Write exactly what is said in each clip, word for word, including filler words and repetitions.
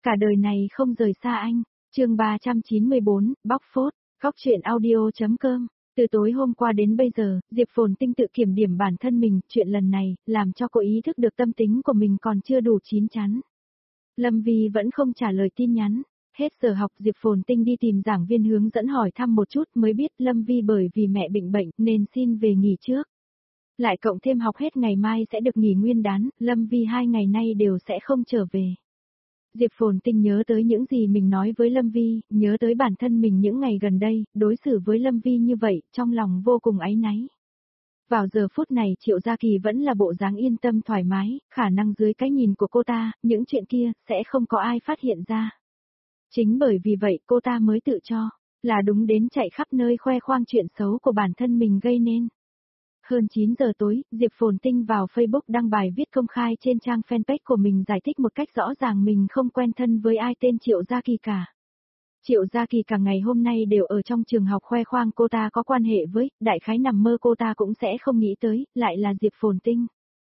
Cả đời này không rời xa anh. Chương ba trăm chín mươi bốn, bóc phốt, góc truyện audio.com. Từ tối hôm qua đến bây giờ, Diệp Phồn Tinh tự kiểm điểm bản thân mình, chuyện lần này, làm cho cô ý thức được tâm tính của mình còn chưa đủ chín chắn. Lâm Vi vẫn không trả lời tin nhắn. Hết giờ học, Diệp Phồn Tinh đi tìm giảng viên hướng dẫn hỏi thăm một chút mới biết Lâm Vi bởi vì mẹ bệnh bệnh nên xin về nghỉ trước. Lại cộng thêm học hết ngày mai sẽ được nghỉ nguyên đán, Lâm Vi hai ngày nay đều sẽ không trở về. Diệp Phồn Tinh nhớ tới những gì mình nói với Lâm Vi, nhớ tới bản thân mình những ngày gần đây, đối xử với Lâm Vi như vậy, trong lòng vô cùng áy náy. Vào giờ phút này Triệu Gia Kỳ vẫn là bộ dáng yên tâm thoải mái, khả năng dưới cái nhìn của cô ta, những chuyện kia, sẽ không có ai phát hiện ra. Chính bởi vì vậy cô ta mới tự cho, là đúng đến chạy khắp nơi khoe khoang chuyện xấu của bản thân mình gây nên. Hơn chín giờ tối, Diệp Phồn Tinh vào Facebook đăng bài viết công khai trên trang fanpage của mình giải thích một cách rõ ràng mình không quen thân với ai tên Triệu Gia Kỳ cả. Triệu Gia Kỳ cả ngày hôm nay đều ở trong trường học khoe khoang cô ta có quan hệ với, đại khái nằm mơ cô ta cũng sẽ không nghĩ tới, lại là Diệp Phồn Tinh.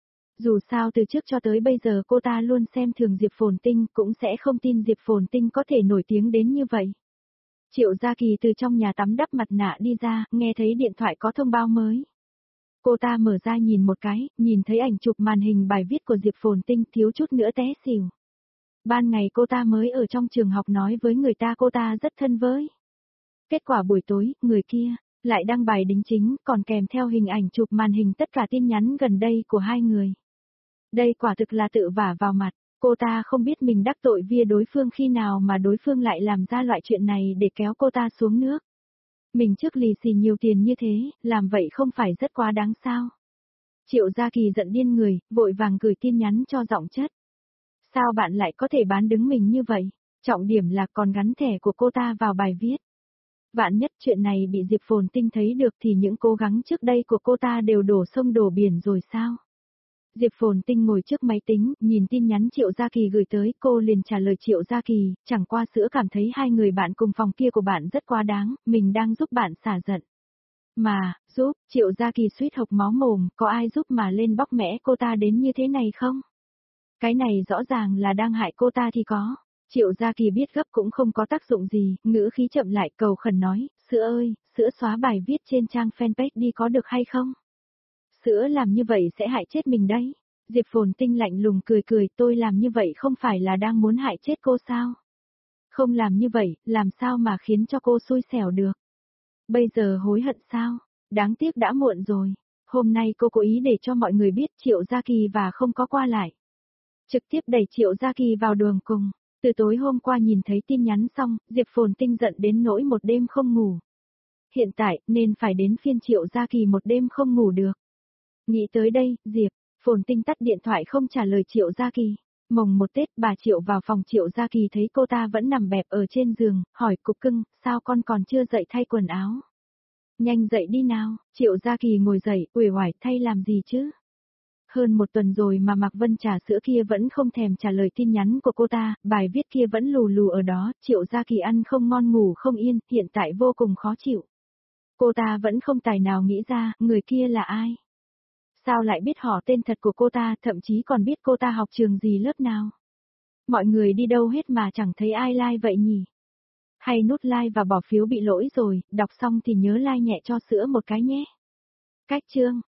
Dù sao từ trước cho tới bây giờ cô ta luôn xem thường Diệp Phồn Tinh, cũng sẽ không tin Diệp Phồn Tinh có thể nổi tiếng đến như vậy. Triệu Gia Kỳ từ trong nhà tắm đắp mặt nạ đi ra, nghe thấy điện thoại có thông báo mới. Cô ta mở ra nhìn một cái, nhìn thấy ảnh chụp màn hình bài viết của Diệp Phồn Tinh, thiếu chút nữa té xỉu. Ban ngày cô ta mới ở trong trường học nói với người ta cô ta rất thân với. Kết quả buổi tối, người kia, lại đăng bài đính chính, còn kèm theo hình ảnh chụp màn hình tất cả tin nhắn gần đây của hai người. Đây quả thực là tự vả vào mặt, cô ta không biết mình đắc tội vía đối phương khi nào mà đối phương lại làm ra loại chuyện này để kéo cô ta xuống nước. Mình trước lì xì nhiều tiền như thế, làm vậy không phải rất quá đáng sao? Triệu Gia Kỳ giận điên người, vội vàng gửi tin nhắn cho giọng chất. Sao bạn lại có thể bán đứng mình như vậy? Trọng điểm là còn gắn thẻ của cô ta vào bài viết. Vạn nhất chuyện này bị Diệp Phồn Tinh thấy được thì những cố gắng trước đây của cô ta đều đổ sông đổ biển rồi sao? Diệp Phồn Tinh ngồi trước máy tính, nhìn tin nhắn Triệu Gia Kỳ gửi tới, cô liền trả lời Triệu Gia Kỳ, chẳng qua sữa cảm thấy hai người bạn cùng phòng kia của bạn rất quá đáng, mình đang giúp bạn xả giận. Mà, giúp, Triệu Gia Kỳ suýt hộc máu mồm, có ai giúp mà lên bóc mẽ cô ta đến như thế này không? Cái này rõ ràng là đang hại cô ta thì có. Triệu Gia Kỳ biết gấp cũng không có tác dụng gì, ngữ khí chậm lại cầu khẩn nói, sữa ơi, sữa xóa bài viết trên trang fanpage đi có được hay không? Sữa làm như vậy sẽ hại chết mình đấy. Diệp Phồn Tinh lạnh lùng cười cười, tôi làm như vậy không phải là đang muốn hại chết cô sao? Không làm như vậy, làm sao mà khiến cho cô xui xẻo được? Bây giờ hối hận sao? Đáng tiếc đã muộn rồi. Hôm nay cô cố ý để cho mọi người biết Triệu Gia Kỳ và không có qua lại. Trực tiếp đẩy Triệu Gia Kỳ vào đường cùng. Từ tối hôm qua nhìn thấy tin nhắn xong, Diệp Phồn Tinh giận đến nỗi một đêm không ngủ. Hiện tại, nên phải đến phiên Triệu Gia Kỳ một đêm không ngủ được. Nghĩ tới đây, Diệp Phồn Tinh tắt điện thoại không trả lời Triệu Gia Kỳ. Mồng một Tết, bà Triệu vào phòng Triệu Gia Kỳ thấy cô ta vẫn nằm bẹp ở trên giường, hỏi cục cưng, sao con còn chưa dậy thay quần áo? Nhanh dậy đi nào. Triệu Gia Kỳ ngồi dậy, uể oải, thay làm gì chứ? Hơn một tuần rồi mà Mạc Vân trà sữa kia vẫn không thèm trả lời tin nhắn của cô ta, bài viết kia vẫn lù lù ở đó, Triệu Gia Kỳ ăn không ngon ngủ không yên, hiện tại vô cùng khó chịu. Cô ta vẫn không tài nào nghĩ ra, người kia là ai? Sao lại biết họ tên thật của cô ta, thậm chí còn biết cô ta học trường gì lớp nào? Mọi người đi đâu hết mà chẳng thấy ai like vậy nhỉ? Hay nút like và bỏ phiếu bị lỗi rồi, đọc xong thì nhớ like nhẹ cho sữa một cái nhé. Cách chương